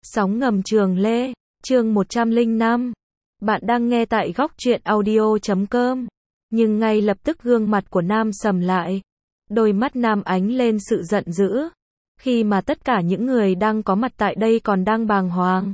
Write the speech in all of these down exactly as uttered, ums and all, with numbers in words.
Sóng ngầm Trường Lê, chương một trăm lẻ năm. Bạn đang nghe tại góc truyện audio chấm com. Nhưng ngay lập tức gương mặt của Nam sầm lại. Đôi mắt Nam ánh lên sự giận dữ. Khi mà tất cả những người đang có mặt tại đây còn đang bàng hoàng.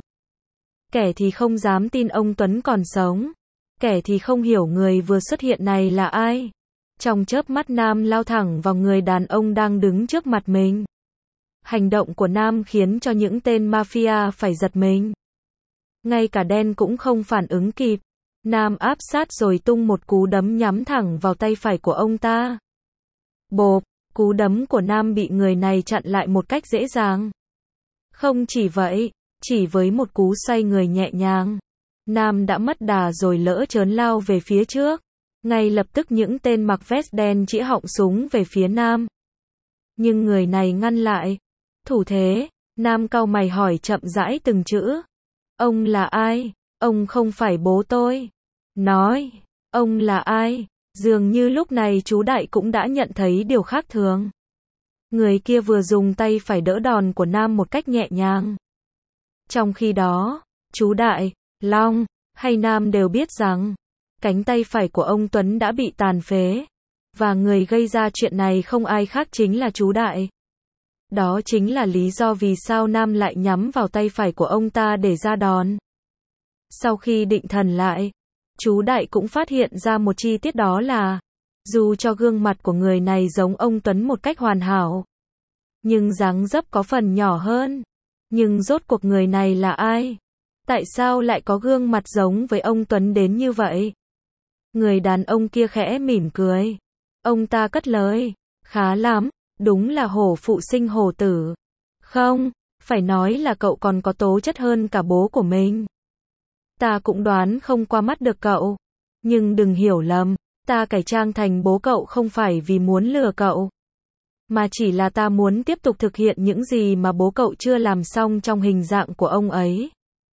Kẻ thì không dám tin ông Tuấn còn sống. Kẻ thì không hiểu người vừa xuất hiện này là ai. Trong chớp mắt Nam lao thẳng vào người đàn ông đang đứng trước mặt mình. Hành động của Nam khiến cho những tên mafia phải giật mình. Ngay cả đen cũng không phản ứng kịp. Nam áp sát rồi tung một cú đấm nhắm thẳng vào tay phải của ông ta. Bộp, cú đấm của Nam bị người này chặn lại một cách dễ dàng. Không chỉ vậy, chỉ với một cú xoay người nhẹ nhàng, Nam đã mất đà rồi lỡ chớn lao về phía trước. Ngay lập tức những tên mặc vest đen chĩa họng súng về phía Nam. Nhưng người này ngăn lại. Thủ thế, Nam cau mày hỏi chậm rãi từng chữ. Ông là ai? Ông không phải bố tôi. Nói, ông là ai? Dường như lúc này chú Đại cũng đã nhận thấy điều khác thường. Người kia vừa dùng tay phải đỡ đòn của Nam một cách nhẹ nhàng. Trong khi đó, chú Đại, Long, hay Nam đều biết rằng, cánh tay phải của ông Tuấn đã bị tàn phế. Và người gây ra chuyện này không ai khác chính là chú Đại. Đó chính là lý do vì sao Nam lại nhắm vào tay phải của ông ta để ra đòn. Sau khi định thần lại, chú Đại cũng phát hiện ra một chi tiết, đó là, dù cho gương mặt của người này giống ông Tuấn một cách hoàn hảo, nhưng dáng dấp có phần nhỏ hơn. Nhưng rốt cuộc người này là ai? Tại sao lại có gương mặt giống với ông Tuấn đến như vậy? Người đàn ông kia khẽ mỉm cười. Ông ta cất lời, khá lắm, đúng là hổ phụ sinh hổ tử. Không, phải nói là cậu còn có tố chất hơn cả bố của mình. Ta cũng đoán không qua mắt được cậu. Nhưng đừng hiểu lầm, ta cải trang thành bố cậu không phải vì muốn lừa cậu. Mà chỉ là ta muốn tiếp tục thực hiện những gì mà bố cậu chưa làm xong trong hình dạng của ông ấy.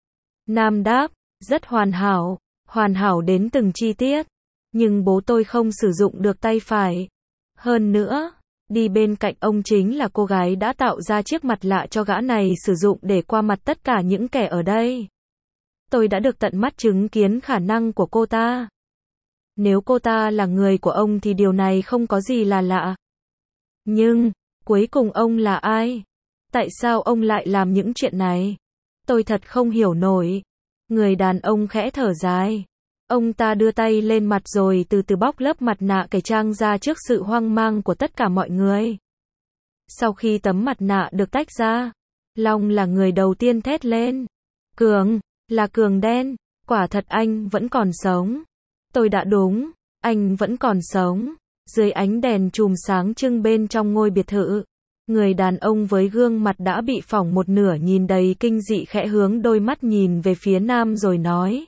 Nam đáp, rất hoàn hảo, hoàn hảo đến từng chi tiết. Nhưng bố tôi không sử dụng được tay phải. Hơn nữa, đi bên cạnh ông chính là cô gái đã tạo ra chiếc mặt lạ cho gã này sử dụng để qua mặt tất cả những kẻ ở đây. Tôi đã được tận mắt chứng kiến khả năng của cô ta. Nếu cô ta là người của ông thì điều này không có gì là lạ. Nhưng, cuối cùng ông là ai? Tại sao ông lại làm những chuyện này? Tôi thật không hiểu nổi. Người đàn ông khẽ thở dài. Ông ta đưa tay lên mặt rồi từ từ bóc lớp mặt nạ cải trang ra trước sự hoang mang của tất cả mọi người. Sau khi tấm mặt nạ được tách ra, Long là người đầu tiên thét lên. Cường, là Cường đen, quả thật anh vẫn còn sống. Tôi đã đúng, anh vẫn còn sống. Dưới ánh đèn chùm sáng trưng bên trong ngôi biệt thự, người đàn ông với gương mặt đã bị phỏng một nửa nhìn đầy kinh dị khẽ hướng đôi mắt nhìn về phía Nam rồi nói.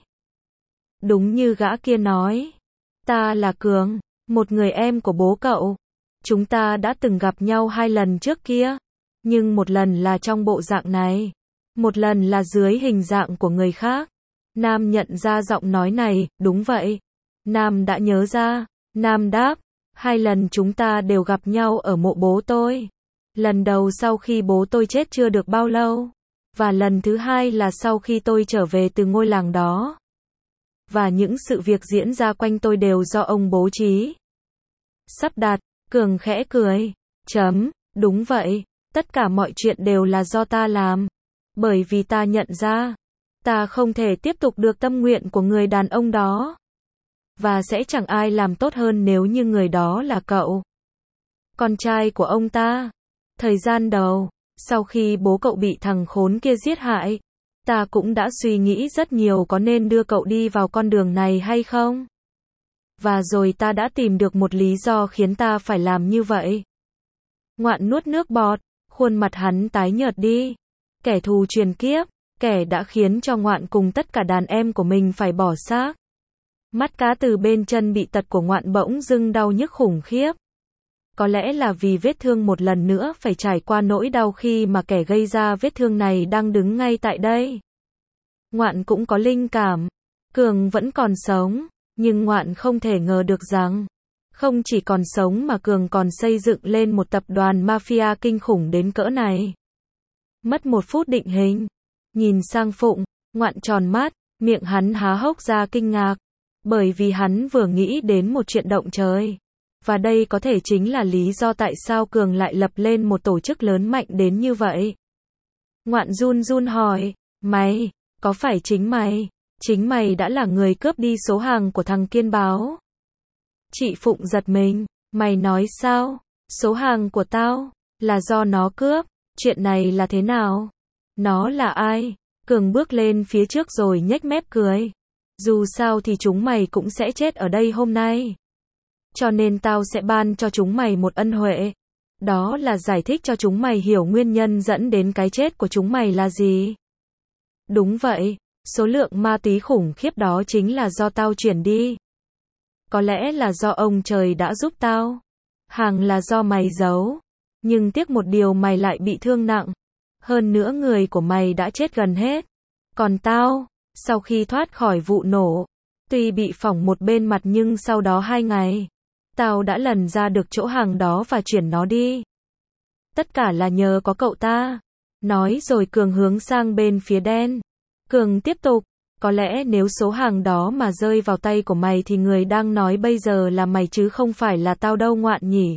Đúng như gã kia nói. Ta là Cường, một người em của bố cậu. Chúng ta đã từng gặp nhau hai lần trước kia. Nhưng một lần là trong bộ dạng này. Một lần là dưới hình dạng của người khác. Nam nhận ra giọng nói này, đúng vậy. Nam đã nhớ ra. Nam đáp, hai lần chúng ta đều gặp nhau ở mộ bố tôi. Lần đầu sau khi bố tôi chết chưa được bao lâu. Và lần thứ hai là sau khi tôi trở về từ ngôi làng đó. Và những sự việc diễn ra quanh tôi đều do ông bố trí. Sắp đặt, Cường khẽ cười. Chấm, đúng vậy, tất cả mọi chuyện đều là do ta làm. Bởi vì ta nhận ra, ta không thể tiếp tục được tâm nguyện của người đàn ông đó. Và sẽ chẳng ai làm tốt hơn nếu như người đó là cậu. Con trai của ông ta. Thời gian đầu, sau khi bố cậu bị thằng khốn kia giết hại, ta cũng đã suy nghĩ rất nhiều có nên đưa cậu đi vào con đường này hay không. Và rồi ta đã tìm được một lý do khiến ta phải làm như vậy. Ngoạn nuốt nước bọt, khuôn mặt hắn tái nhợt đi. Kẻ thù truyền kiếp, kẻ đã khiến cho Ngoạn cùng tất cả đàn em của mình phải bỏ xác. Mắt cá từ bên chân bị tật của Ngoạn bỗng dưng đau nhức khủng khiếp. Có lẽ là vì vết thương một lần nữa phải trải qua nỗi đau khi mà kẻ gây ra vết thương này đang đứng ngay tại đây. Ngoạn cũng có linh cảm. Cường vẫn còn sống, nhưng Ngoạn không thể ngờ được rằng, không chỉ còn sống mà Cường còn xây dựng lên một tập đoàn mafia kinh khủng đến cỡ này. Mất một phút định hình. Nhìn sang Phụng, Ngoạn tròn mắt, miệng hắn há hốc ra kinh ngạc. Bởi vì hắn vừa nghĩ đến một chuyện động trời. Và đây có thể chính là lý do tại sao Cường lại lập lên một tổ chức lớn mạnh đến như vậy. Ngoạn run run hỏi, mày, có phải chính mày, chính mày đã là người cướp đi số hàng của thằng Kiên Báo? Chị Phụng giật mình, mày nói sao, số hàng của tao, là do nó cướp, chuyện này là thế nào? Nó là ai? Cường bước lên phía trước rồi nhếch mép cười. Dù sao thì chúng mày cũng sẽ chết ở đây hôm nay. Cho nên tao sẽ ban cho chúng mày một ân huệ. Đó là giải thích cho chúng mày hiểu nguyên nhân dẫn đến cái chết của chúng mày là gì. Đúng vậy, số lượng ma túy khủng khiếp đó chính là do tao chuyển đi. Có lẽ là do ông trời đã giúp tao. Hàng là do mày giấu. Nhưng tiếc một điều mày lại bị thương nặng. Hơn nữa người của mày đã chết gần hết. Còn tao, sau khi thoát khỏi vụ nổ, tuy bị phỏng một bên mặt nhưng sau đó hai ngày, tao đã lần ra được chỗ hàng đó và chuyển nó đi. Tất cả là nhờ có cậu ta. Nói rồi Cường hướng sang bên phía đen. Cường tiếp tục, có lẽ nếu số hàng đó mà rơi vào tay của mày thì người đang nói bây giờ là mày chứ không phải là tao đâu Ngoạn nhỉ.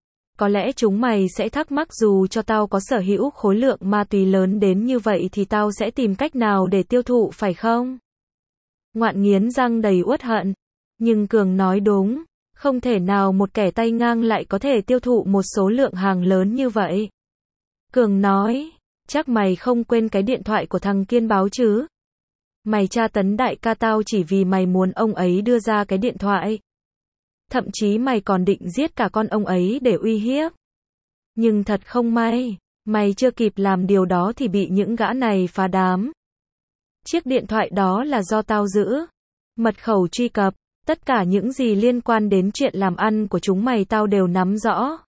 Có lẽ chúng mày sẽ thắc mắc dù cho tao có sở hữu khối lượng ma túy lớn đến như vậy thì tao sẽ tìm cách nào để tiêu thụ phải không? Ngoạn nghiến răng đầy uất hận. Nhưng Cường nói đúng, không thể nào một kẻ tay ngang lại có thể tiêu thụ một số lượng hàng lớn như vậy. Cường nói, chắc mày không quên cái điện thoại của thằng Kiên Báo chứ? Mày tra tấn đại ca tao chỉ vì mày muốn ông ấy đưa ra cái điện thoại. Thậm chí mày còn định giết cả con ông ấy để uy hiếp. Nhưng thật không may, mày chưa kịp làm điều đó thì bị những gã này phá đám. Chiếc điện thoại đó là do tao giữ. Mật khẩu truy cập, tất cả những gì liên quan đến chuyện làm ăn của chúng mày tao đều nắm rõ.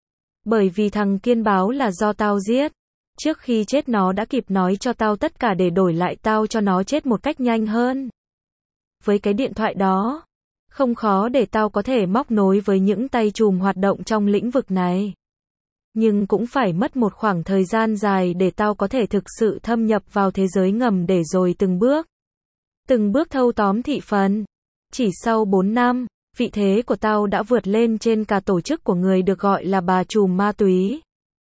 Bởi vì thằng Kiên Báo là do tao giết. Trước khi chết nó đã kịp nói cho tao tất cả để đổi lại tao cho nó chết một cách nhanh hơn. Với cái điện thoại đó, không khó để tao có thể móc nối với những tay trùm hoạt động trong lĩnh vực này. Nhưng cũng phải mất một khoảng thời gian dài để tao có thể thực sự thâm nhập vào thế giới ngầm để rồi từng bước, từng bước thâu tóm thị phần. Chỉ sau bốn năm, vị thế của tao đã vượt lên trên cả tổ chức của người được gọi là bà trùm ma túy.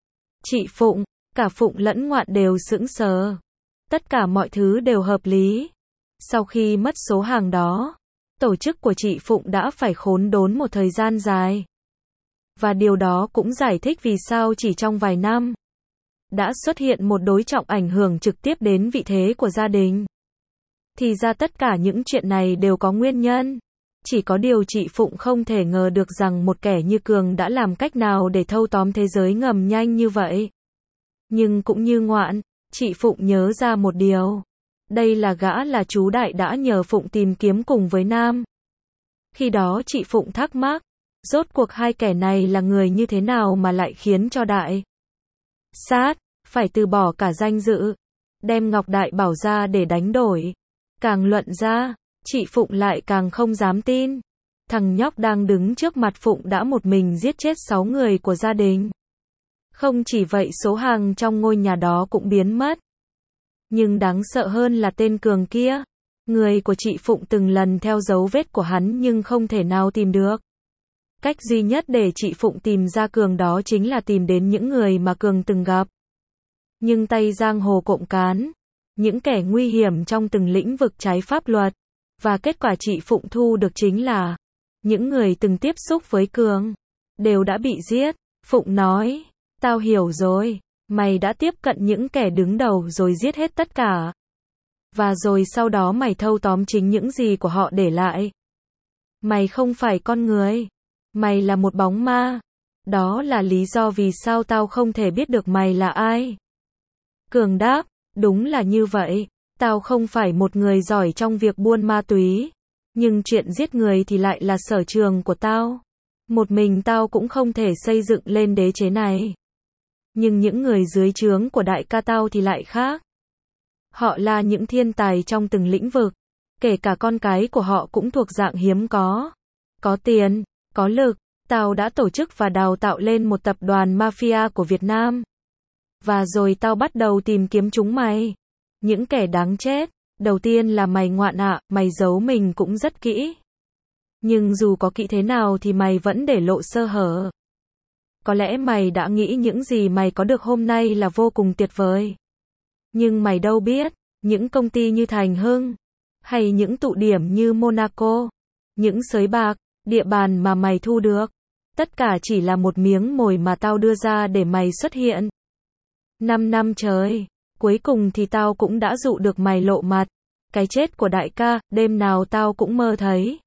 Chị Phụng, cả Phụng lẫn Ngoạn đều sững sờ. Tất cả mọi thứ đều hợp lý. Sau khi mất số hàng đó, tổ chức của chị Phụng đã phải khốn đốn một thời gian dài. Và điều đó cũng giải thích vì sao chỉ trong vài năm, đã xuất hiện một đối trọng ảnh hưởng trực tiếp đến vị thế của gia đình. Thì ra tất cả những chuyện này đều có nguyên nhân. Chỉ có điều chị Phụng không thể ngờ được rằng một kẻ như Cường đã làm cách nào để thâu tóm thế giới ngầm nhanh như vậy. Nhưng cũng như Ngoạn, chị Phụng nhớ ra một điều. Đây là gã là chú Đại đã nhờ Phụng tìm kiếm cùng với Nam. Khi đó chị Phụng thắc mắc, rốt cuộc hai kẻ này là người như thế nào mà lại khiến cho Đại Sát phải từ bỏ cả danh dự, đem Ngọc Đại Bảo ra để đánh đổi. Càng luận ra, chị Phụng lại càng không dám tin. Thằng nhóc đang đứng trước mặt Phụng đã một mình giết chết sáu người của gia đình. Không chỉ vậy số hàng trong ngôi nhà đó cũng biến mất. Nhưng đáng sợ hơn là tên Cường kia. Người của chị Phụng từng lần theo dấu vết của hắn nhưng không thể nào tìm được. Cách duy nhất để chị Phụng tìm ra Cường đó chính là tìm đến những người mà Cường từng gặp. Nhưng tay giang hồ cộng cán, những kẻ nguy hiểm trong từng lĩnh vực trái pháp luật. Và kết quả chị Phụng thu được chính là những người từng tiếp xúc với Cường đều đã bị giết. Phụng nói, tao hiểu rồi, mày đã tiếp cận những kẻ đứng đầu rồi giết hết tất cả. Và rồi sau đó mày thâu tóm chính những gì của họ để lại. Mày không phải con người, mày là một bóng ma. Đó là lý do vì sao tao không thể biết được mày là ai. Cường đáp, đúng là như vậy. Tao không phải một người giỏi trong việc buôn ma túy. Nhưng chuyện giết người thì lại là sở trường của tao. Một mình tao cũng không thể xây dựng lên đế chế này. Nhưng những người dưới trướng của đại ca tao thì lại khác. Họ là những thiên tài trong từng lĩnh vực. Kể cả con cái của họ cũng thuộc dạng hiếm có. Có tiền, có lực. Tao đã tổ chức và đào tạo lên một tập đoàn mafia của Việt Nam. Và rồi tao bắt đầu tìm kiếm chúng mày. Những kẻ đáng chết. Đầu tiên là mày ngoạn ạ, mày giấu mình cũng rất kỹ. Nhưng dù có kỹ thế nào thì mày vẫn để lộ sơ hở. Có lẽ mày đã nghĩ những gì mày có được hôm nay là vô cùng tuyệt vời. Nhưng mày đâu biết, những công ty như Thành Hưng, hay những tụ điểm như Monaco, những sới bạc, địa bàn mà mày thu được, tất cả chỉ là một miếng mồi mà tao đưa ra để mày xuất hiện. Năm năm trời, cuối cùng thì tao cũng đã dụ được mày lộ mặt. Cái chết của đại ca, đêm nào tao cũng mơ thấy.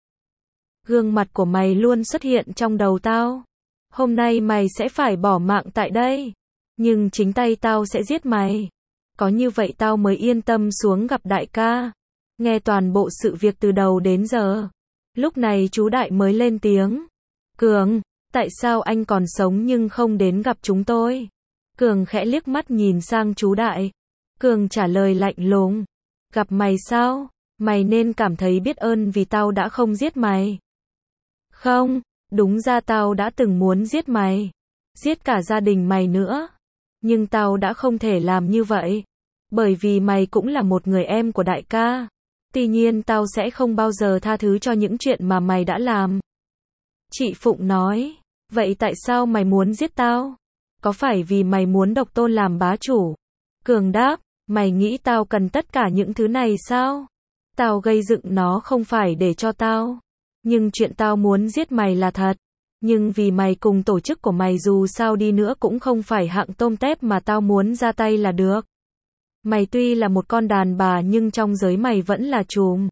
Gương mặt của mày luôn xuất hiện trong đầu tao. Hôm nay mày sẽ phải bỏ mạng tại đây. Nhưng chính tay tao sẽ giết mày. Có như vậy tao mới yên tâm xuống gặp đại ca. Nghe toàn bộ sự việc từ đầu đến giờ. Lúc này chú Đại mới lên tiếng. Cường, tại sao anh còn sống nhưng không đến gặp chúng tôi? Cường khẽ liếc mắt nhìn sang chú Đại. Cường trả lời lạnh lùng. Gặp mày sao? Mày nên cảm thấy biết ơn vì tao đã không giết mày. Không, đúng ra tao đã từng muốn giết mày. Giết cả gia đình mày nữa. Nhưng tao đã không thể làm như vậy. Bởi vì mày cũng là một người em của đại ca. Tuy nhiên tao sẽ không bao giờ tha thứ cho những chuyện mà mày đã làm. Chị Phụng nói. Vậy tại sao mày muốn giết tao? Có phải vì mày muốn độc tôn làm bá chủ? Cường đáp. Mày nghĩ tao cần tất cả những thứ này sao? Tao gây dựng nó không phải để cho tao. Nhưng chuyện tao muốn giết mày là thật. Nhưng vì mày cùng tổ chức của mày dù sao đi nữa cũng không phải hạng tôm tép mà tao muốn ra tay là được. Mày tuy là một con đàn bà nhưng trong giới mày vẫn là trùm.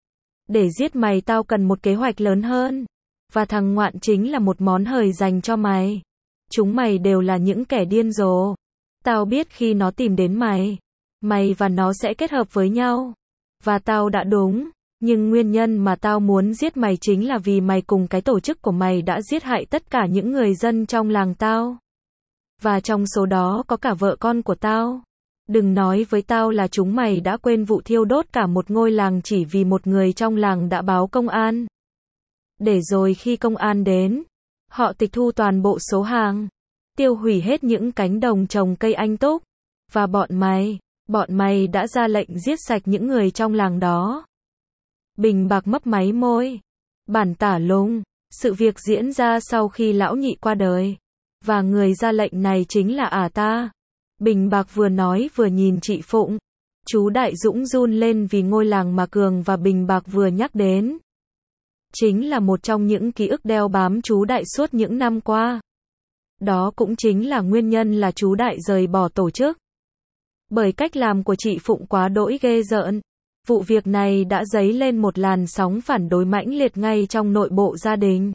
Để giết mày tao cần một kế hoạch lớn hơn. Và thằng Ngoạn chính là một món hời dành cho mày. Chúng mày đều là những kẻ điên rồ. Tao biết khi nó tìm đến mày, mày và nó sẽ kết hợp với nhau. Và tao đã đúng. Nhưng nguyên nhân mà tao muốn giết mày chính là vì mày cùng cái tổ chức của mày đã giết hại tất cả những người dân trong làng tao. Và trong số đó có cả vợ con của tao. Đừng nói với tao là chúng mày đã quên vụ thiêu đốt cả một ngôi làng chỉ vì một người trong làng đã báo công an. Để rồi khi công an đến, họ tịch thu toàn bộ số hàng, tiêu hủy hết những cánh đồng trồng cây anh túc. Và bọn mày, bọn mày đã ra lệnh giết sạch những người trong làng đó. Bình Bạc mấp máy môi. Bản tả lùng, sự việc diễn ra sau khi lão nhị qua đời. Và người ra lệnh này chính là ả ta. Bình Bạc vừa nói vừa nhìn chị Phụng. Chú Đại Dũng run lên vì ngôi làng mà Cường và Bình Bạc vừa nhắc đến. Chính là một trong những ký ức đeo bám chú Đại suốt những năm qua. Đó cũng chính là nguyên nhân là chú Đại rời bỏ tổ chức. Bởi cách làm của chị Phụng quá đỗi ghê rợn. Vụ việc này đã dấy lên một làn sóng phản đối mãnh liệt ngay trong nội bộ gia đình.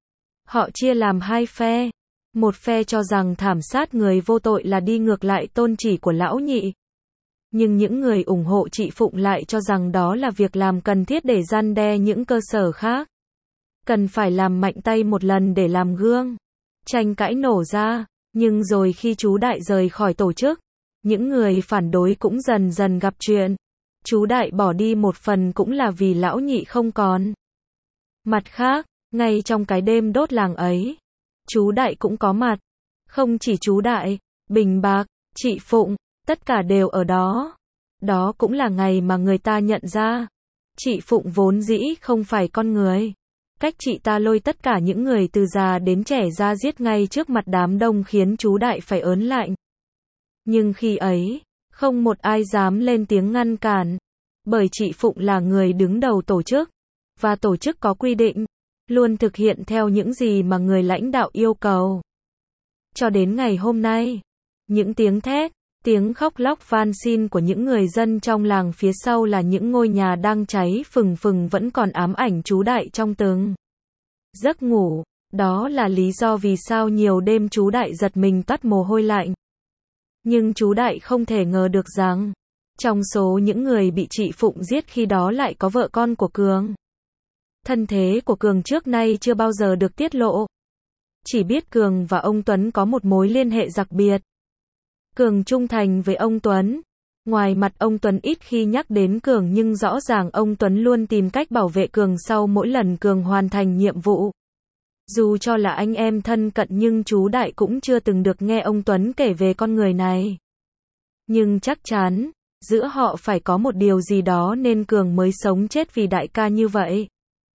Họ chia làm hai phe. Một phe cho rằng thảm sát người vô tội là đi ngược lại tôn chỉ của lão nhị. Nhưng những người ủng hộ chị Phụng lại cho rằng đó là việc làm cần thiết để răn đe những cơ sở khác. Cần phải làm mạnh tay một lần để làm gương. Tranh cãi nổ ra, nhưng rồi khi chú Đại rời khỏi tổ chức, những người phản đối cũng dần dần gặp chuyện. Chú Đại bỏ đi một phần cũng là vì lão nhị không còn. Mặt khác, ngay trong cái đêm đốt làng ấy, chú Đại cũng có mặt. Không chỉ chú Đại, Bình Bạc, chị Phụng, tất cả đều ở đó. Đó cũng là ngày mà người ta nhận ra. Chị Phụng vốn dĩ không phải con người. Cách chị ta lôi tất cả những người từ già đến trẻ ra giết ngay trước mặt đám đông khiến chú Đại phải ớn lạnh. Nhưng khi ấy, không một ai dám lên tiếng ngăn cản. Bởi chị Phụng là người đứng đầu tổ chức. Và tổ chức có quy định. Luôn thực hiện theo những gì mà người lãnh đạo yêu cầu. Cho đến ngày hôm nay, những tiếng thét, tiếng khóc lóc van xin của những người dân trong làng phía sau là những ngôi nhà đang cháy phừng phừng vẫn còn ám ảnh chú Đại trong từng giấc ngủ. Đó là lý do vì sao nhiều đêm chú Đại giật mình toát mồ hôi lạnh. Nhưng chú Đại không thể ngờ được rằng, trong số những người bị chị Phụng giết khi đó lại có vợ con của Cường. Thân thế của Cường trước nay chưa bao giờ được tiết lộ. Chỉ biết Cường và ông Tuấn có một mối liên hệ đặc biệt. Cường trung thành với ông Tuấn. Ngoài mặt ông Tuấn ít khi nhắc đến Cường nhưng rõ ràng ông Tuấn luôn tìm cách bảo vệ Cường sau mỗi lần Cường hoàn thành nhiệm vụ. Dù cho là anh em thân cận nhưng chú Đại cũng chưa từng được nghe ông Tuấn kể về con người này. Nhưng chắc chắn, Giữa họ phải có một điều gì đó nên Cường mới sống chết vì đại ca như vậy.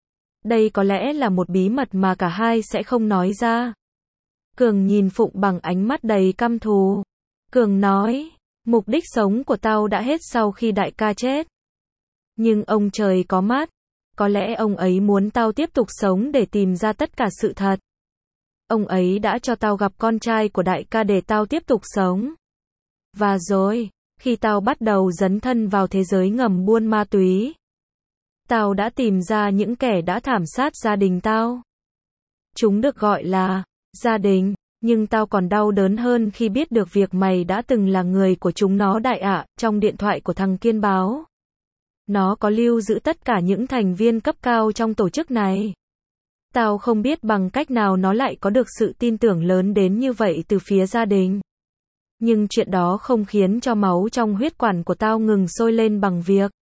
Đây có lẽ là một bí mật mà cả hai sẽ không nói ra. Cường nhìn Phụng bằng ánh mắt đầy căm thù. Cường nói, mục đích sống của tao đã hết sau khi đại ca chết. Nhưng ông trời có mắt, có lẽ ông ấy muốn tao tiếp tục sống để tìm ra tất cả sự thật. Ông ấy đã cho tao gặp con trai của đại ca để tao tiếp tục sống. Và rồi, khi tao bắt đầu dấn thân vào thế giới ngầm buôn ma túy, tao đã tìm ra những kẻ đã thảm sát gia đình tao. Chúng được gọi là gia đình, nhưng tao còn đau đớn hơn khi biết được việc mày đã từng là người của chúng nó đại ạ. Trong điện thoại của thằng Kiên báo, nó có lưu giữ tất cả những thành viên cấp cao trong tổ chức này. Tao không biết bằng cách nào nó lại có được sự tin tưởng lớn đến như vậy từ phía gia đình. Nhưng chuyện đó không khiến cho máu trong huyết quản của tao ngừng sôi lên bằng việc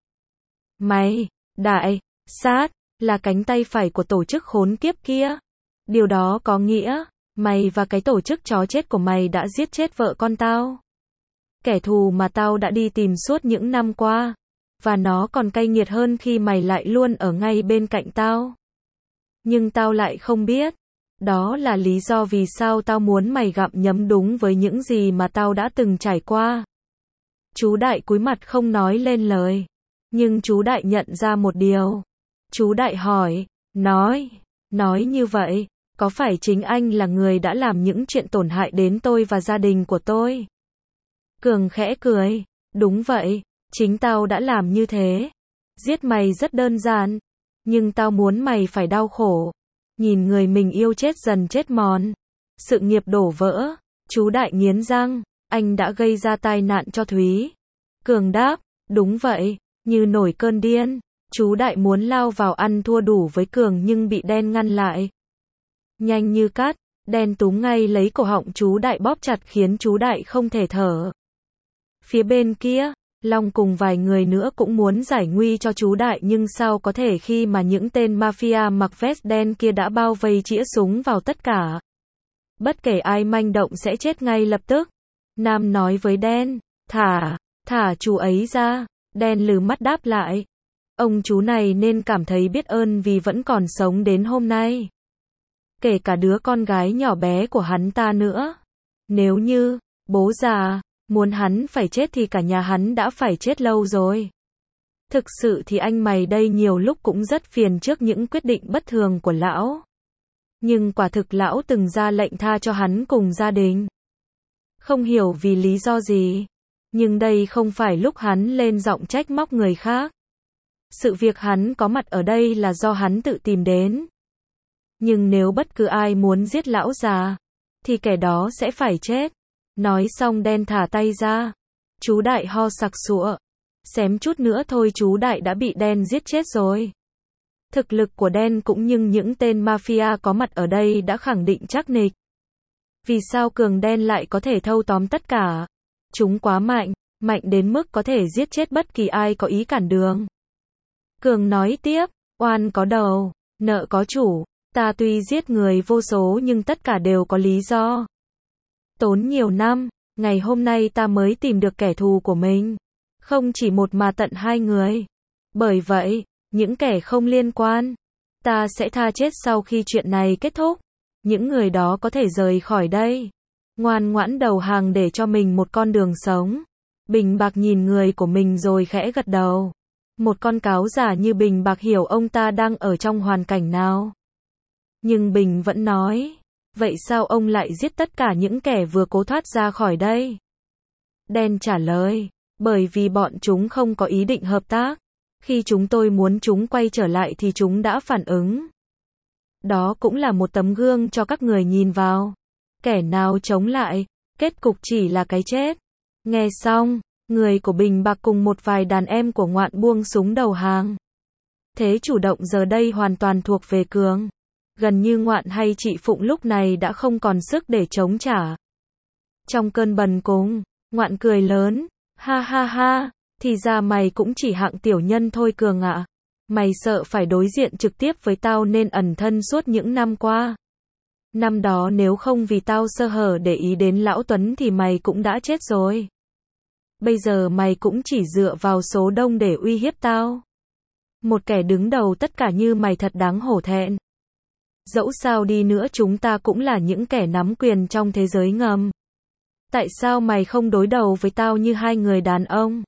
mày, đại, sát, là cánh tay phải của tổ chức khốn kiếp kia. Điều đó có nghĩa, mày và cái tổ chức chó chết của mày đã giết chết vợ con tao. Kẻ thù mà tao đã đi tìm suốt những năm qua. Và nó còn cay nghiệt hơn khi mày lại luôn ở ngay bên cạnh tao. Nhưng tao lại không biết. Đó là lý do vì sao tao muốn mày gặm nhấm đúng với những gì mà tao đã từng trải qua. Chú Đại cúi mặt không nói lên lời. Nhưng chú Đại nhận ra một điều. Chú Đại hỏi, nói, nói như vậy, có phải chính anh là người đã làm những chuyện tổn hại đến tôi và gia đình của tôi? Cường khẽ cười, đúng vậy, chính tao đã làm như thế. Giết mày rất đơn giản, nhưng tao muốn mày phải đau khổ. Nhìn người mình yêu chết dần chết mòn, sự nghiệp đổ vỡ. Chú Đại nghiến răng, anh đã gây ra tai nạn cho Thúy. Cường đáp, đúng vậy, như nổi cơn điên. Chú Đại muốn lao vào ăn thua đủ với Cường nhưng bị Đen ngăn lại. Nhanh như cắt, Đen túm ngay lấy cổ họng chú Đại bóp chặt khiến chú Đại không thể thở. Phía bên kia, Long cùng vài người nữa cũng muốn giải nguy cho chú Đại nhưng sao có thể khi mà những tên mafia mặc vest đen kia đã bao vây chĩa súng vào tất cả. Bất kể ai manh động sẽ chết ngay lập tức. Nam nói với Đen, thả, thả chú ấy ra. Đen lừ mắt đáp lại. Ông chú này nên cảm thấy biết ơn vì vẫn còn sống đến hôm nay. Kể cả đứa con gái nhỏ bé của hắn ta nữa. Nếu như, bố già, muốn hắn phải chết thì cả nhà hắn đã phải chết lâu rồi. Thực sự thì anh mày đây nhiều lúc cũng rất phiền trước những quyết định bất thường của lão. Nhưng quả thực lão từng ra lệnh tha cho hắn cùng gia đình. Không hiểu vì lý do gì. Nhưng đây không phải lúc hắn lên giọng trách móc người khác. Sự việc hắn có mặt ở đây là do hắn tự tìm đến. Nhưng nếu bất cứ ai muốn giết lão già, thì kẻ đó sẽ phải chết. Nói xong Đen thả tay ra. Chú Đại ho sặc sụa. Xém chút nữa thôi chú Đại đã bị Đen giết chết rồi. Thực lực của Đen cũng như những tên mafia có mặt ở đây đã khẳng định chắc nịch. Vì sao Cường Đen lại có thể thâu tóm tất cả? Chúng quá mạnh, mạnh đến mức có thể giết chết bất kỳ ai có ý cản đường. Cường nói tiếp, oan có đầu, nợ có chủ. Ta tuy giết người vô số nhưng tất cả đều có lý do. Tốn nhiều năm, ngày hôm nay ta mới tìm được kẻ thù của mình. Không chỉ một mà tận hai người. Bởi vậy, những kẻ không liên quan, ta sẽ tha chết sau khi chuyện này kết thúc. Những người đó có thể rời khỏi đây. Ngoan ngoãn đầu hàng để cho mình một con đường sống. Bình Bạc nhìn người của mình rồi khẽ gật đầu. Một con cáo giả như Bình Bạc hiểu ông ta đang ở trong hoàn cảnh nào. Nhưng Bình vẫn nói, vậy sao ông lại giết tất cả những kẻ vừa cố thoát ra khỏi đây? Đen trả lời, bởi vì bọn chúng không có ý định hợp tác. Khi chúng tôi muốn chúng quay trở lại thì chúng đã phản ứng. Đó cũng là một tấm gương cho các người nhìn vào. Kẻ nào chống lại, kết cục chỉ là cái chết. Nghe xong, người của Bình Bạc cùng một vài đàn em của Ngoạn buông súng đầu hàng. Thế chủ động giờ đây hoàn toàn thuộc về Cường. Gần như Ngoạn hay chị Phụng lúc này đã không còn sức để chống trả. Trong cơn bần cùng, Ngoạn cười lớn, ha ha ha, thì ra mày cũng chỉ hạng tiểu nhân thôi Cường ạ. Mày sợ phải đối diện trực tiếp với tao nên ẩn thân suốt những năm qua. Năm đó nếu không vì tao sơ hở để ý đến Lão Tuấn thì mày cũng đã chết rồi. Bây giờ mày cũng chỉ dựa vào số đông để uy hiếp tao. Một kẻ đứng đầu tất cả như mày thật đáng hổ thẹn. Dẫu sao đi nữa chúng ta cũng là những kẻ nắm quyền trong thế giới ngầm. Tại sao mày không đối đầu với tao như hai người đàn ông?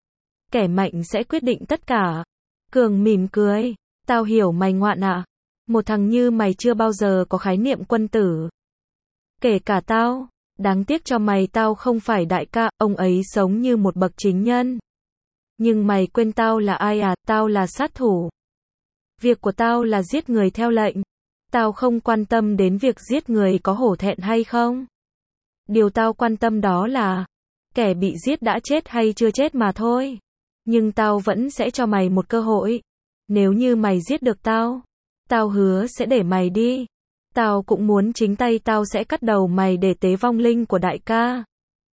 Kẻ mạnh sẽ quyết định tất cả. Cường mỉm cười. Tao hiểu mày ngoạn ạ. Một thằng như mày chưa bao giờ có khái niệm quân tử. Kể cả tao. Đáng tiếc cho mày tao không phải đại ca, ông ấy sống như một bậc chính nhân. Nhưng mày quên tao là ai à, tao là sát thủ. Việc của tao là giết người theo lệnh. Tao không quan tâm đến việc giết người có hổ thẹn hay không. Điều tao quan tâm đó là kẻ bị giết đã chết hay chưa chết mà thôi. Nhưng tao vẫn sẽ cho mày một cơ hội. Nếu như mày giết được tao, tao hứa sẽ để mày đi. Tao cũng muốn chính tay tao sẽ cắt đầu mày để tế vong linh của đại ca.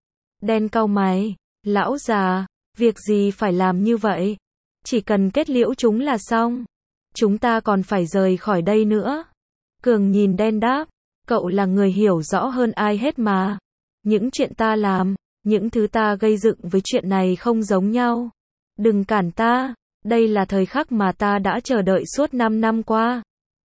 Đen cau mày, lão già, việc gì phải làm như vậy? Chỉ cần kết liễu chúng là xong. Chúng ta còn phải rời khỏi đây nữa. Cường nhìn đen đáp, cậu là người hiểu rõ hơn ai hết mà. Những chuyện ta làm, những thứ ta gây dựng với chuyện này không giống nhau. Đừng cản ta, đây là thời khắc mà ta đã chờ đợi suốt năm năm qua.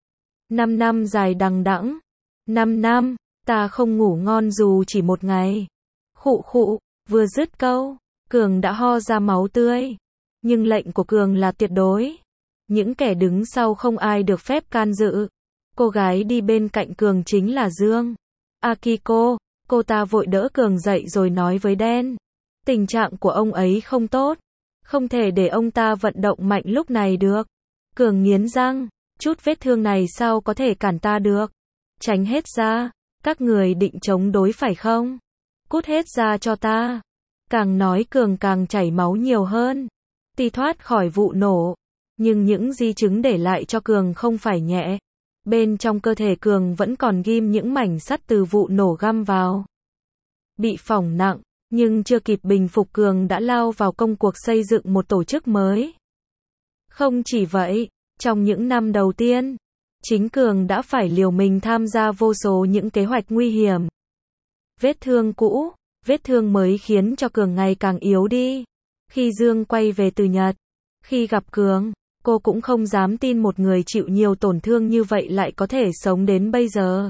Năm năm dài đằng đẵng. Năm năm, ta không ngủ ngon dù chỉ một ngày. Khụ khụ, vừa dứt câu, Cường đã ho ra máu tươi. Nhưng lệnh của Cường là tuyệt đối. Những kẻ đứng sau không ai được phép can dự. Cô gái đi bên cạnh Cường chính là Dương. Akiko, cô ta vội đỡ Cường dậy rồi nói với Đen. Tình trạng của ông ấy không tốt. Không thể để ông ta vận động mạnh lúc này được. Cường nghiến răng. Chút vết thương này sao có thể cản ta được? Tránh hết ra. Các người định chống đối phải không? Cút hết ra cho ta. Càng nói Cường càng chảy máu nhiều hơn. Tuy thoát khỏi vụ nổ. Nhưng những di chứng để lại cho Cường không phải nhẹ. Bên trong cơ thể Cường vẫn còn ghim những mảnh sắt từ vụ nổ găm vào. Bị phỏng nặng, nhưng chưa kịp bình phục Cường đã lao vào công cuộc xây dựng một tổ chức mới. Không chỉ vậy, trong những năm đầu tiên, chính Cường đã phải liều mình tham gia vô số những kế hoạch nguy hiểm. Vết thương cũ, vết thương mới khiến cho Cường ngày càng yếu đi. Khi Dương quay về từ Nhật, khi gặp Cường, cô cũng không dám tin một người chịu nhiều tổn thương như vậy lại có thể sống đến bây giờ.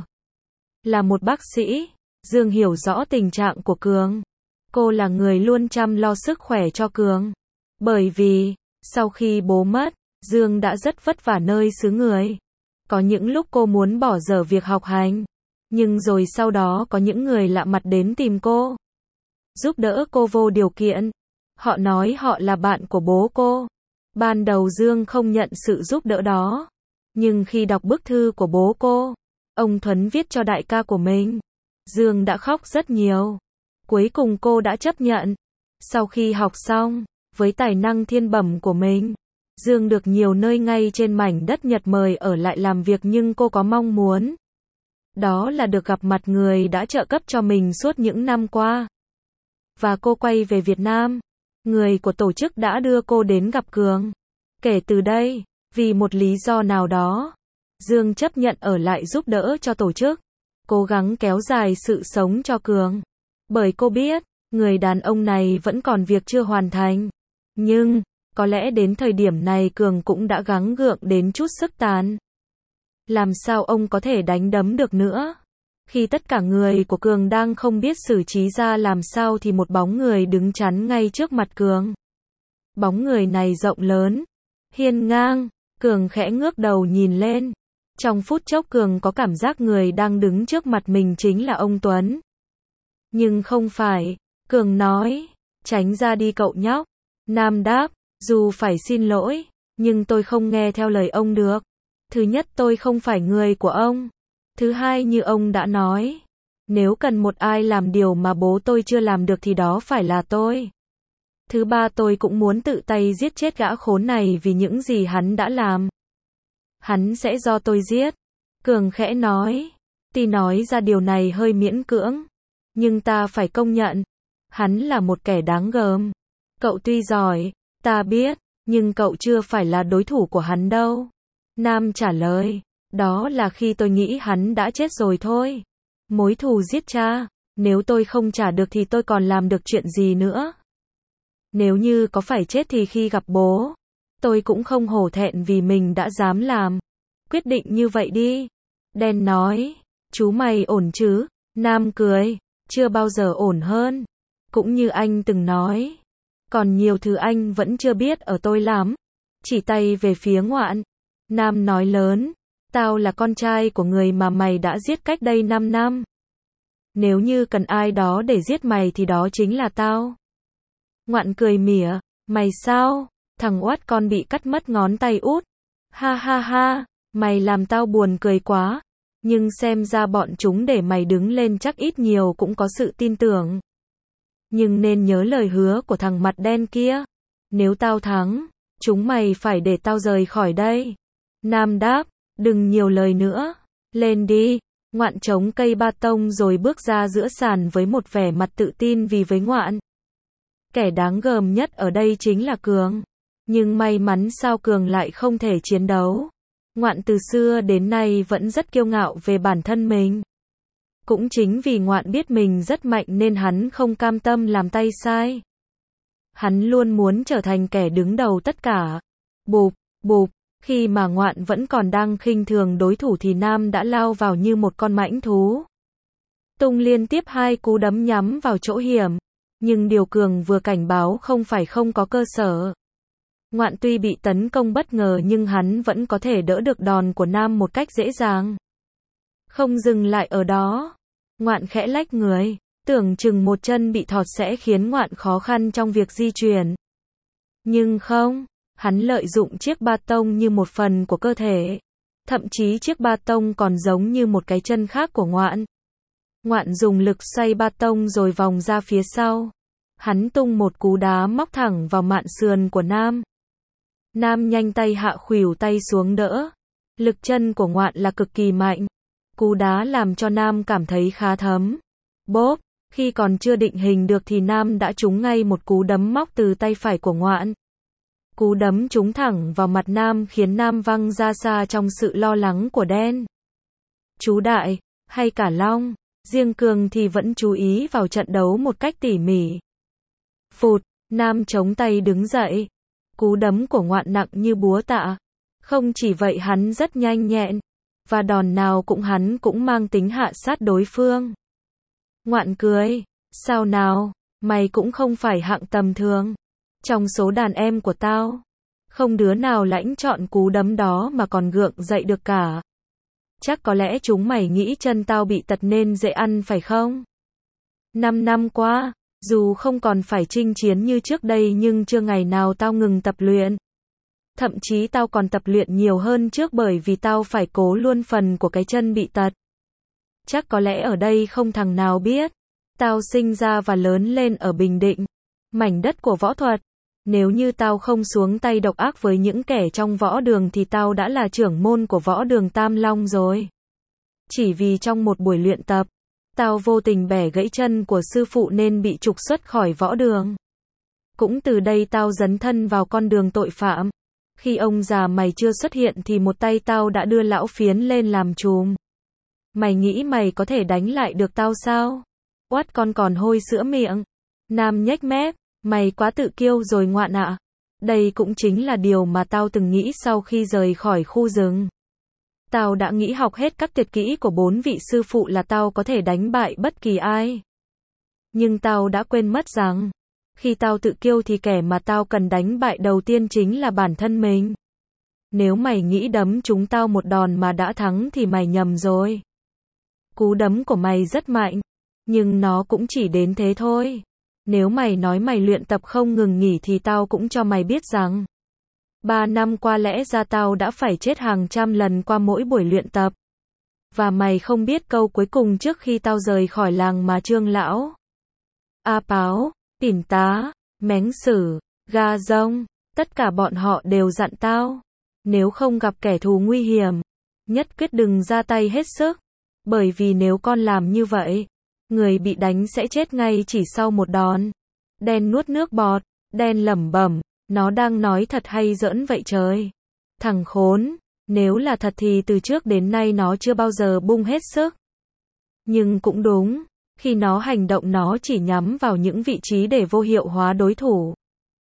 Là một bác sĩ, Dương hiểu rõ tình trạng của Cường. Cô là người luôn chăm lo sức khỏe cho Cường. Bởi vì, sau khi bố mất, Dương đã rất vất vả nơi xứ người. Có những lúc cô muốn bỏ dở việc học hành. Nhưng rồi sau đó có những người lạ mặt đến tìm cô. Giúp đỡ cô vô điều kiện. Họ nói họ là bạn của bố cô. Ban đầu Dương không nhận sự giúp đỡ đó. Nhưng khi đọc bức thư của bố cô, ông Thuấn viết cho đại ca của mình, Dương đã khóc rất nhiều. Cuối cùng cô đã chấp nhận. Sau khi học xong, với tài năng thiên bẩm của mình, Dương được nhiều nơi ngay trên mảnh đất Nhật mời ở lại làm việc nhưng cô có mong muốn. Đó là được gặp mặt người đã trợ cấp cho mình suốt những năm qua. Và cô quay về Việt Nam. Người của tổ chức đã đưa cô đến gặp Cường. Kể từ đây, vì một lý do nào đó, Dương chấp nhận ở lại giúp đỡ cho tổ chức. Cố gắng kéo dài sự sống cho Cường. Bởi cô biết, người đàn ông này vẫn còn việc chưa hoàn thành. Nhưng, có lẽ đến thời điểm này Cường cũng đã gắng gượng đến chút sức tàn. Làm sao ông có thể đánh đấm được nữa? Khi tất cả người của Cường đang không biết xử trí ra làm sao thì một bóng người đứng chắn ngay trước mặt Cường. Bóng người này rộng lớn, hiên ngang, Cường khẽ ngước đầu nhìn lên. Trong phút chốc Cường có cảm giác người đang đứng trước mặt mình chính là ông Tuấn. Nhưng không phải, Cường nói, tránh ra đi cậu nhóc. Nam đáp, dù phải xin lỗi, nhưng tôi không nghe theo lời ông được. Thứ nhất tôi không phải người của ông. Thứ hai như ông đã nói, nếu cần một ai làm điều mà bố tôi chưa làm được thì đó phải là tôi. Thứ ba tôi cũng muốn tự tay giết chết gã khốn này vì những gì hắn đã làm. Hắn sẽ do tôi giết. Cường khẽ nói. Tuy nói ra điều này hơi miễn cưỡng. Nhưng ta phải công nhận. Hắn là một kẻ đáng gờm. Cậu tuy giỏi, ta biết, nhưng cậu chưa phải là đối thủ của hắn đâu. Nam trả lời. Đó là khi tôi nghĩ hắn đã chết rồi thôi. Mối thù giết cha. Nếu tôi không trả được thì tôi còn làm được chuyện gì nữa. Nếu như có phải chết thì khi gặp bố, tôi cũng không hổ thẹn vì mình đã dám làm quyết định như vậy đi. Đen nói, chú mày ổn chứ? Nam cười, chưa bao giờ ổn hơn. Cũng như anh từng nói, còn nhiều thứ anh vẫn chưa biết ở tôi lắm. Chỉ tay về phía Ngoạn. Nam nói lớn, tao là con trai của người mà mày đã giết cách đây năm năm. Nếu như cần ai đó để giết mày thì đó chính là tao. Ngoạn cười mỉa, mày sao? Thằng oát con bị cắt mất ngón tay út. Ha ha ha, mày làm tao buồn cười quá. Nhưng xem ra bọn chúng để mày đứng lên chắc ít nhiều cũng có sự tin tưởng. Nhưng nên nhớ lời hứa của thằng mặt đen kia. Nếu tao thắng, chúng mày phải để tao rời khỏi đây. Nam đáp, đừng nhiều lời nữa. Lên đi. Ngoạn chống cây ba tông rồi bước ra giữa sàn với một vẻ mặt tự tin vì với Ngoạn. Kẻ đáng gờm nhất ở đây chính là Cường. Nhưng may mắn sao Cường lại không thể chiến đấu. Ngoạn từ xưa đến nay vẫn rất kiêu ngạo về bản thân mình. Cũng chính vì Ngoạn biết mình rất mạnh nên hắn không cam tâm làm tay sai. Hắn luôn muốn trở thành kẻ đứng đầu tất cả. Bụp, bụp, khi mà Ngoạn vẫn còn đang khinh thường đối thủ thì Nam đã lao vào như một con mãnh thú. Tung liên tiếp hai cú đấm nhắm vào chỗ hiểm. Nhưng điều Cường vừa cảnh báo không phải không có cơ sở. Ngoạn tuy bị tấn công bất ngờ nhưng hắn vẫn có thể đỡ được đòn của Nam một cách dễ dàng. Không dừng lại ở đó. Ngoạn khẽ lách người. Tưởng chừng một chân bị thọt sẽ khiến Ngoạn khó khăn trong việc di chuyển. Nhưng không. Hắn lợi dụng chiếc ba tông như một phần của cơ thể. Thậm chí chiếc ba tông còn giống như một cái chân khác của Ngoạn. Ngoạn dùng lực xoay ba tông rồi vòng ra phía sau. Hắn tung một cú đá móc thẳng vào mạn sườn của Nam. Nam nhanh tay hạ khuỷu tay xuống đỡ. Lực chân của Ngoạn là cực kỳ mạnh. Cú đá làm cho Nam cảm thấy khá thấm. Bốp, khi còn chưa định hình được thì Nam đã trúng ngay một cú đấm móc từ tay phải của Ngoạn. Cú đấm trúng thẳng vào mặt Nam khiến Nam văng ra xa trong sự lo lắng của Đen. Chú Đại, hay cả Long, riêng Cường thì vẫn chú ý vào trận đấu một cách tỉ mỉ. Phụt, Nam chống tay đứng dậy. Cú đấm của Ngoạn nặng như búa tạ. Không chỉ vậy hắn rất nhanh nhẹn. Và đòn nào cũng hắn cũng mang tính hạ sát đối phương. Ngoạn cười. Sao nào, mày cũng không phải hạng tầm thường. Trong số đàn em của tao, không đứa nào lãnh chọn cú đấm đó mà còn gượng dậy được cả. Chắc có lẽ chúng mày nghĩ chân tao bị tật nên dễ ăn phải không? Năm năm qua, dù không còn phải chinh chiến như trước đây nhưng chưa ngày nào tao ngừng tập luyện. Thậm chí tao còn tập luyện nhiều hơn trước bởi vì tao phải cố luôn phần của cái chân bị tật. Chắc có lẽ ở đây không thằng nào biết. Tao sinh ra và lớn lên ở Bình Định, mảnh đất của võ thuật. Nếu như tao không xuống tay độc ác với những kẻ trong võ đường thì tao đã là trưởng môn của võ đường Tam Long rồi. Chỉ vì trong một buổi luyện tập, tao vô tình bẻ gãy chân của sư phụ nên bị trục xuất khỏi võ đường. Cũng từ đây tao dấn thân vào con đường tội phạm. Khi ông già mày chưa xuất hiện thì một tay tao đã đưa lão Phiến lên làm trùm. Mày nghĩ mày có thể đánh lại được tao sao? Oát con còn hôi sữa miệng. Nam nhếch mép, mày quá tự kiêu rồi Ngoạn ạ. Đây cũng chính là điều mà tao từng nghĩ sau khi rời khỏi khu rừng. Tao đã nghĩ học hết các tuyệt kỹ của bốn vị sư phụ là tao có thể đánh bại bất kỳ ai. Nhưng tao đã quên mất rằng, khi tao tự kiêu thì kẻ mà tao cần đánh bại đầu tiên chính là bản thân mình. Nếu mày nghĩ đấm chúng tao một đòn mà đã thắng thì mày nhầm rồi. Cú đấm của mày rất mạnh, nhưng nó cũng chỉ đến thế thôi. Nếu mày nói mày luyện tập không ngừng nghỉ thì tao cũng cho mày biết rằng ba năm qua lẽ ra tao đã phải chết hàng trăm lần qua mỗi buổi luyện tập. Và mày không biết câu cuối cùng trước khi tao rời khỏi làng mà Trương lão, A Páo, Tỉn Tá, Méng Sử, Ga Rông, tất cả bọn họ đều dặn tao. Nếu không gặp kẻ thù nguy hiểm, nhất quyết đừng ra tay hết sức. Bởi vì nếu con làm như vậy, người bị đánh sẽ chết ngay chỉ sau một đòn. Đen nuốt nước bọt, Đen lẩm bẩm, nó đang nói thật hay giỡn vậy trời? Thằng khốn, nếu là thật thì từ trước đến nay nó chưa bao giờ bung hết sức. Nhưng cũng đúng, khi nó hành động nó chỉ nhắm vào những vị trí để vô hiệu hóa đối thủ.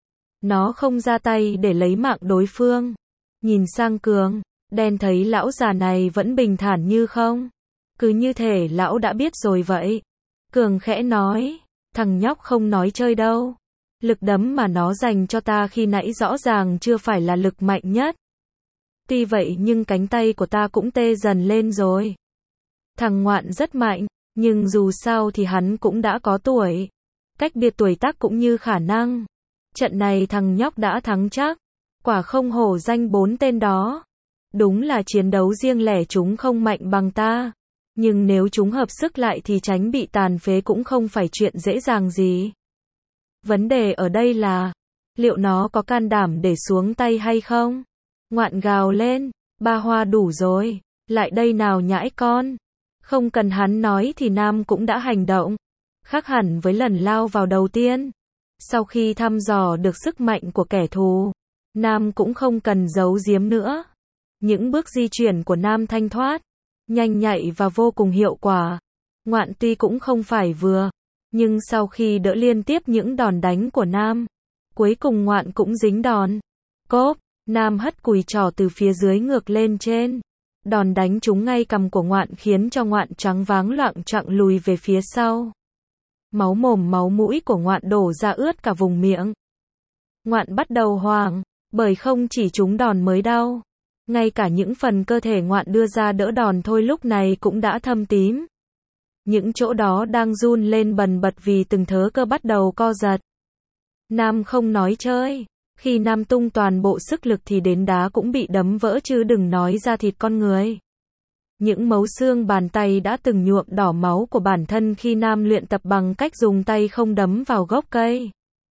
Nó không ra tay để lấy mạng đối phương. Nhìn sang Cường, đen thấy lão già này vẫn bình thản như không. Cứ như thể lão đã biết rồi vậy. Cường khẽ nói, thằng nhóc không nói chơi đâu. Lực đấm mà nó dành cho ta khi nãy rõ ràng chưa phải là lực mạnh nhất. Tuy vậy nhưng cánh tay của ta cũng tê dần lên rồi. Thằng Ngoạn rất mạnh, nhưng dù sao thì hắn cũng đã có tuổi. Cách biệt tuổi tác cũng như khả năng. Trận này thằng nhóc đã thắng chắc. Quả không hổ danh bốn tên đó. Đúng là chiến đấu riêng lẻ chúng không mạnh bằng ta. Nhưng nếu chúng hợp sức lại thì tránh bị tàn phế cũng không phải chuyện dễ dàng gì. Vấn đề ở đây là, liệu nó có can đảm để xuống tay hay không? Ngoạn gào lên, ba Hoa đủ rồi, lại đây nào nhãi con. Không cần hắn nói thì Nam cũng đã hành động. Khác hẳn với lần lao vào đầu tiên. Sau khi thăm dò được sức mạnh của kẻ thù, Nam cũng không cần giấu giếm nữa. Những bước di chuyển của Nam thanh thoát, nhanh nhạy và vô cùng hiệu quả. Ngoạn tuy cũng không phải vừa, nhưng sau khi đỡ liên tiếp những đòn đánh của Nam, cuối cùng Ngoạn cũng dính đòn. Cốp, Nam hất cùi trỏ từ phía dưới ngược lên trên. Đòn đánh trúng ngay cằm của Ngoạn khiến cho Ngoạn choáng váng loạng choạng lùi về phía sau. Máu mồm máu mũi của Ngoạn đổ ra ướt cả vùng miệng. Ngoạn bắt đầu hoảng, bởi không chỉ trúng đòn mới đau. Ngay cả những phần cơ thể Ngoạn đưa ra đỡ đòn thôi lúc này cũng đã thâm tím. Những chỗ đó đang run lên bần bật vì từng thớ cơ bắt đầu co giật. Nam không nói chơi. Khi Nam tung toàn bộ sức lực thì đến đá cũng bị đấm vỡ chứ đừng nói ra thịt con người. Những mấu xương bàn tay đã từng nhuộm đỏ máu của bản thân khi Nam luyện tập bằng cách dùng tay không đấm vào gốc cây.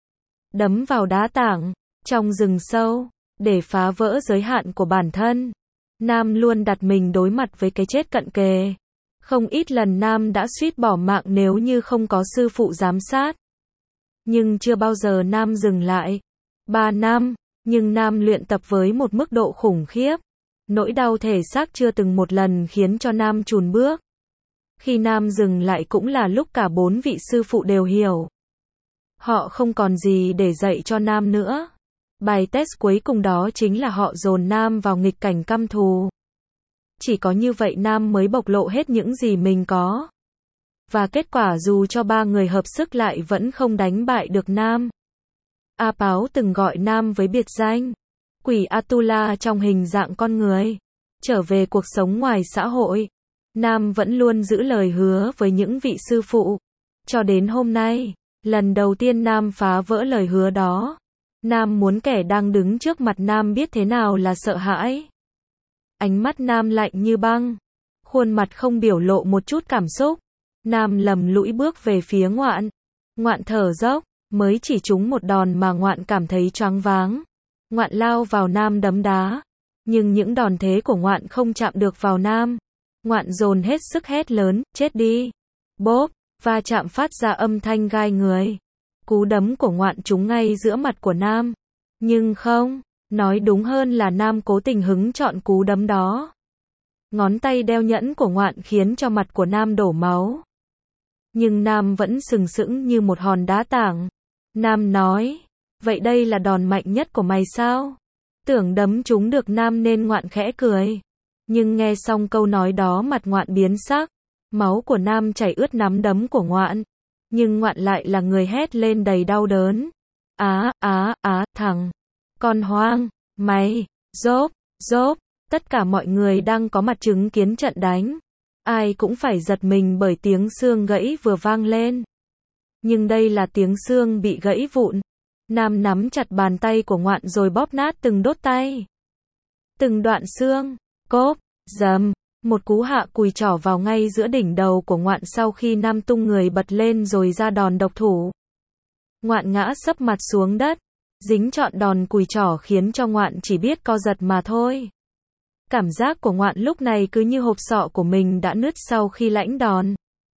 Đấm vào đá tảng, trong rừng sâu, để phá vỡ giới hạn của bản thân. Nam luôn đặt mình đối mặt với cái chết cận kề. Không ít lần Nam đã suýt bỏ mạng nếu như không có sư phụ giám sát. Nhưng chưa bao giờ Nam dừng lại. Ba năm, nhưng Nam luyện tập với một mức độ khủng khiếp. Nỗi đau thể xác chưa từng một lần khiến cho Nam chùn bước. Khi Nam dừng lại cũng là lúc cả bốn vị sư phụ đều hiểu. Họ không còn gì để dạy cho Nam nữa. Bài test cuối cùng đó chính là họ dồn Nam vào nghịch cảnh căm thù. Chỉ có như vậy Nam mới bộc lộ hết những gì mình có. Và kết quả dù cho ba người hợp sức lại vẫn không đánh bại được Nam. A Páo từng gọi Nam với biệt danh quỷ Atula trong hình dạng con người. Trở về cuộc sống ngoài xã hội, Nam vẫn luôn giữ lời hứa với những vị sư phụ. Cho đến hôm nay, lần đầu tiên Nam phá vỡ lời hứa đó. Nam muốn kẻ đang đứng trước mặt Nam biết thế nào là sợ hãi. Ánh mắt Nam lạnh như băng. Khuôn mặt không biểu lộ một chút cảm xúc. Nam lầm lũi bước về phía Ngoạn. Ngoạn thở dốc, mới chỉ trúng một đòn mà Ngoạn cảm thấy choáng váng. Ngoạn lao vào Nam đấm đá. Nhưng những đòn thế của Ngoạn không chạm được vào Nam. Ngoạn dồn hết sức hét lớn, chết đi. Bốp, va chạm phát ra âm thanh gai người. Cú đấm của Ngoạn trúng ngay giữa mặt của Nam. Nhưng không, nói đúng hơn là Nam cố tình hứng chọn cú đấm đó. Ngón tay đeo nhẫn của Ngoạn khiến cho mặt của Nam đổ máu. Nhưng Nam vẫn sừng sững như một hòn đá tảng. Nam nói, vậy đây là đòn mạnh nhất của mày sao? Tưởng đấm trúng được Nam nên Ngoạn khẽ cười. Nhưng nghe xong câu nói đó mặt Ngoạn biến sắc. Máu của Nam chảy ướt nắm đấm của Ngoạn. Nhưng Ngoạn lại là người hét lên đầy đau đớn. Á, á, á, thằng con hoang, mày, dốp, dốp. Tất cả mọi người đang có mặt chứng kiến trận đánh. Ai cũng phải giật mình bởi tiếng xương gãy vừa vang lên. Nhưng đây là tiếng xương bị gãy vụn. Nam nắm chặt bàn tay của Ngoạn rồi bóp nát từng đốt tay. Từng đoạn xương, cốp, dầm. Một cú hạ cùi trỏ vào ngay giữa đỉnh đầu của Ngoạn sau khi Nam tung người bật lên rồi ra đòn độc thủ. Ngoạn ngã sấp mặt xuống đất. Dính trọn đòn cùi trỏ khiến cho Ngoạn chỉ biết co giật mà thôi. Cảm giác của Ngoạn lúc này cứ như hộp sọ của mình đã nứt sau khi lãnh đòn.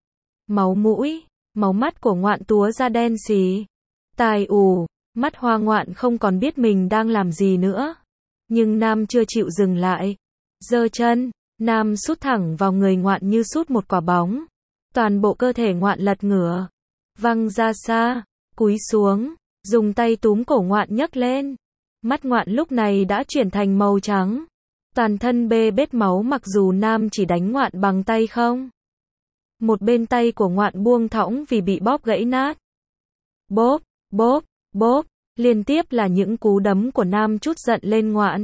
Máu mũi, máu mắt của Ngoạn túa ra đen xì. Tai ù, mắt hoa Ngoạn không còn biết mình đang làm gì nữa. Nhưng Nam chưa chịu dừng lại. Giơ chân, Nam sút thẳng vào người Ngoạn như sút một quả bóng. Toàn bộ cơ thể Ngoạn lật ngửa, văng ra xa, cúi xuống, dùng tay túm cổ Ngoạn nhấc lên. Mắt Ngoạn lúc này đã chuyển thành màu trắng. Toàn thân bê bết máu mặc dù Nam chỉ đánh Ngoạn bằng tay không. Một bên tay của Ngoạn buông thõng vì bị bóp gãy nát. Bóp, bóp, bóp, liên tiếp là những cú đấm của Nam trút giận lên Ngoạn.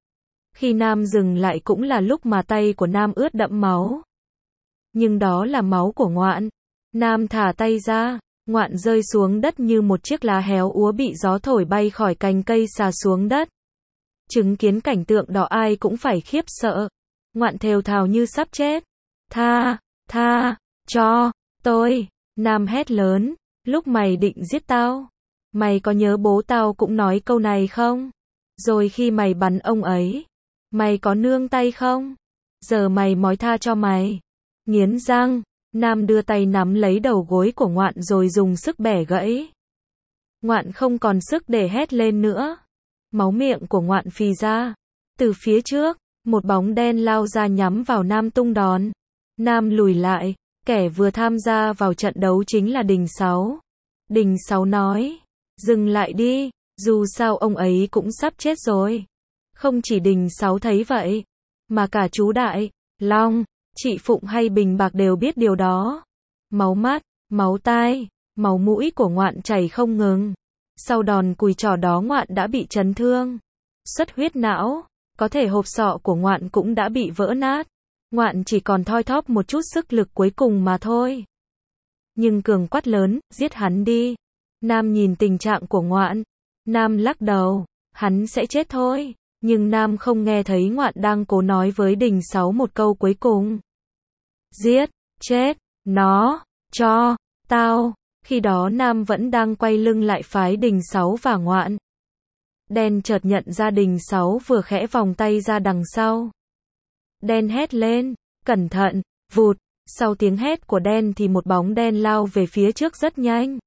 Khi Nam dừng lại cũng là lúc mà tay của Nam ướt đẫm máu. Nhưng đó là máu của Ngoạn. Nam thả tay ra, Ngoạn rơi xuống đất như một chiếc lá héo úa bị gió thổi bay khỏi cành cây xà xuống đất. Chứng kiến cảnh tượng đó ai cũng phải khiếp sợ. Ngoạn thều thào như sắp chết. Tha, tha, cho, tôi. Nam hét lớn, lúc mày định giết tao, mày có nhớ bố tao cũng nói câu này không? Rồi khi mày bắn ông ấy, mày có nương tay không? Giờ mày mói tha cho mày. Nghiến răng, Nam đưa tay nắm lấy đầu gối của Ngoạn rồi dùng sức bẻ gãy. Ngoạn không còn sức để hét lên nữa. Máu miệng của Ngoạn phì ra. Từ phía trước, một bóng đen lao ra nhắm vào Nam tung đòn. Nam lùi lại, kẻ vừa tham gia vào trận đấu chính là Đình Sáu. Đình Sáu nói, dừng lại đi, dù sao ông ấy cũng sắp chết rồi. Không chỉ Đình Sáu thấy vậy, mà cả chú Đại, Long, chị Phụng hay Bình Bạc đều biết điều đó. Máu mắt, máu tai, máu mũi của Ngoạn chảy không ngừng. Sau đòn cùi chỏ đó Ngoạn đã bị chấn thương, xuất huyết não, có thể hộp sọ của Ngoạn cũng đã bị vỡ nát. Ngoạn chỉ còn thoi thóp một chút sức lực cuối cùng mà thôi. Nhưng Cường quát lớn, giết hắn đi. Nam nhìn tình trạng của Ngoạn. Nam lắc đầu, hắn sẽ chết thôi. Nhưng Nam không nghe thấy Ngoạn đang cố nói với Đình Sáu một câu cuối cùng. Giết, chết, nó, cho, tao. Khi đó Nam vẫn đang quay lưng lại phái Đình Sáu và Ngoạn. Đen chợt nhận ra Đình Sáu vừa khẽ vòng tay ra đằng sau. Đen hét lên, cẩn thận, vụt, sau tiếng hét của Đen thì một bóng đen lao về phía trước rất nhanh.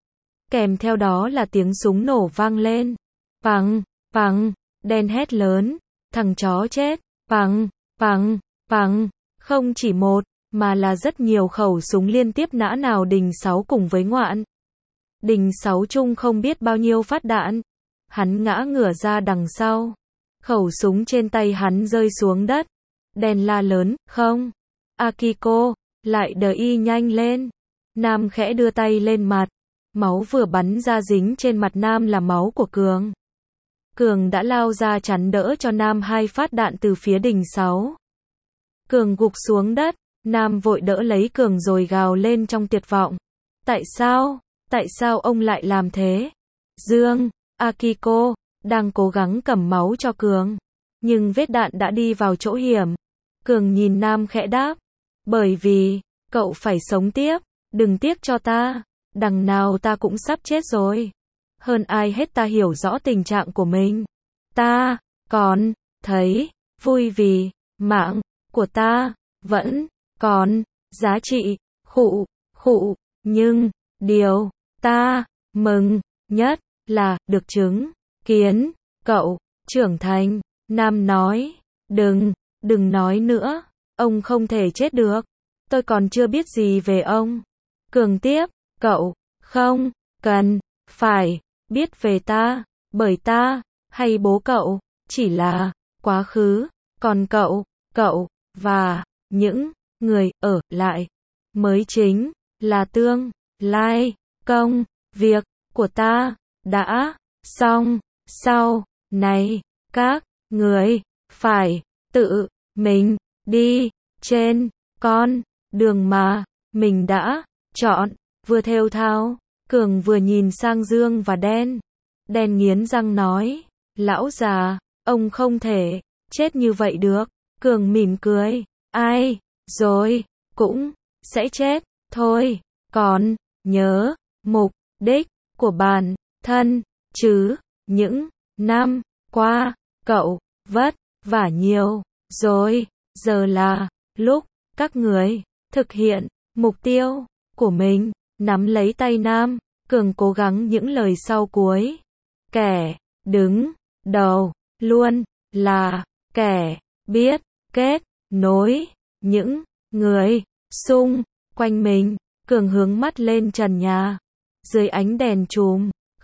Kèm theo đó là tiếng súng nổ vang lên. Pằng, pằng, Đen hét lớn, thằng chó chết, pằng, pằng, pằng, không chỉ một, mà là rất nhiều khẩu súng liên tiếp nã nào Đình Sáu cùng với Ngoạn. Đình Sáu chung không biết bao nhiêu phát đạn. Hắn ngã ngửa ra đằng sau. Khẩu súng trên tay hắn rơi xuống đất. Đen la lớn, không. Akiko, lại đờ y nhanh lên. Nam khẽ đưa tay lên mặt. Máu vừa bắn ra dính trên mặt Nam là máu của Cường. Cường đã lao ra chắn đỡ cho Nam hai phát đạn từ phía Đình Sáu. Cường gục xuống đất. Nam vội đỡ lấy Cường rồi gào lên trong tuyệt vọng. Tại sao? Tại sao ông lại làm thế? Dương, Akiko, đang cố gắng cầm máu cho Cường. Nhưng vết đạn đã đi vào chỗ hiểm. Cường nhìn Nam khẽ đáp. Bởi vì, cậu phải sống tiếp, đừng tiếc cho ta. Đằng nào ta cũng sắp chết rồi. Hơn ai hết ta hiểu rõ tình trạng của mình. Ta, còn, thấy, vui vì, mạng, của ta, vẫn, còn, giá trị, khụ, khụ, nhưng, điều, ta, mừng, nhất, là, được chứng, kiến, cậu, trưởng thành. Nam nói, đừng, đừng nói nữa, ông không thể chết được. Tôi còn chưa biết gì về ông. Cường tiếp, cậu, không, cần, phải, biết về ta, bởi ta, hay bố cậu, chỉ là, quá khứ, còn cậu, cậu, và, những, người, ở, lại, mới chính, là tương, lai, công, việc, của ta, đã, xong, sau, này, các, người, phải, tự, mình, đi, trên, con, đường mà, mình đã, chọn, vừa thều thào, Cường vừa nhìn sang Dương và Đen. Đen nghiến răng nói, lão già, ông không thể, chết như vậy được. Cường mỉm cười, ai, rồi, cũng, sẽ chết, thôi, còn, nhớ, mục đích, của bản thân, chứ, những, năm, qua, cậu, vất, vả nhiều, rồi, giờ là, lúc, các người, thực hiện, mục tiêu, của mình, nắm lấy tay Nam, Cường cố gắng những lời sau cuối. Kẻ, đứng, đầu, luôn, là, kẻ, biết, kết, nối, những, người, xung, quanh mình. Cường hướng mắt lên trần nhà. Dưới ánh đèn chùm,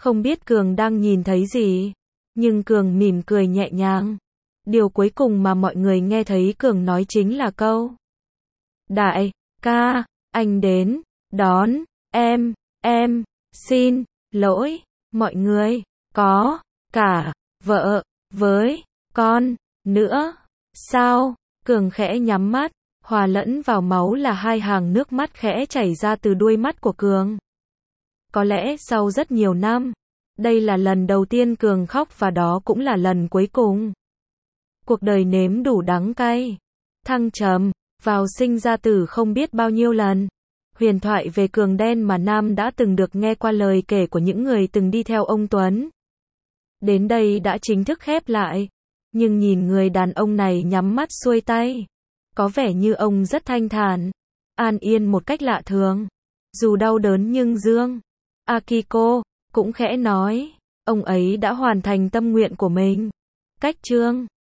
Không biết Cường đang nhìn thấy gì, nhưng Cường mỉm cười nhẹ nhàng. Điều cuối cùng mà mọi người nghe thấy Cường nói chính là câu: Đại ca, anh đến đón em, em xin lỗi mọi người, có cả vợ với con nữa. Sao? Cường khẽ nhắm mắt, hòa lẫn vào máu là hai hàng nước mắt khẽ chảy ra từ đuôi mắt của Cường. Có lẽ sau rất nhiều năm, đây là lần đầu tiên Cường khóc và đó cũng là lần cuối cùng. Cuộc đời nếm đủ đắng cay, thăng trầm, vào sinh ra tử không biết bao nhiêu lần. Huyền thoại về Cường đen mà Nam đã từng được nghe qua lời kể của những người từng đi theo ông Tuấn. Đến đây đã chính thức khép lại. Nhưng nhìn người đàn ông này nhắm mắt xuôi tay, có vẻ như ông rất thanh thản, an yên một cách lạ thường. Dù đau đớn nhưng Dương Akiko cũng khẽ nói, ông ấy đã hoàn thành tâm nguyện của mình. Cách chương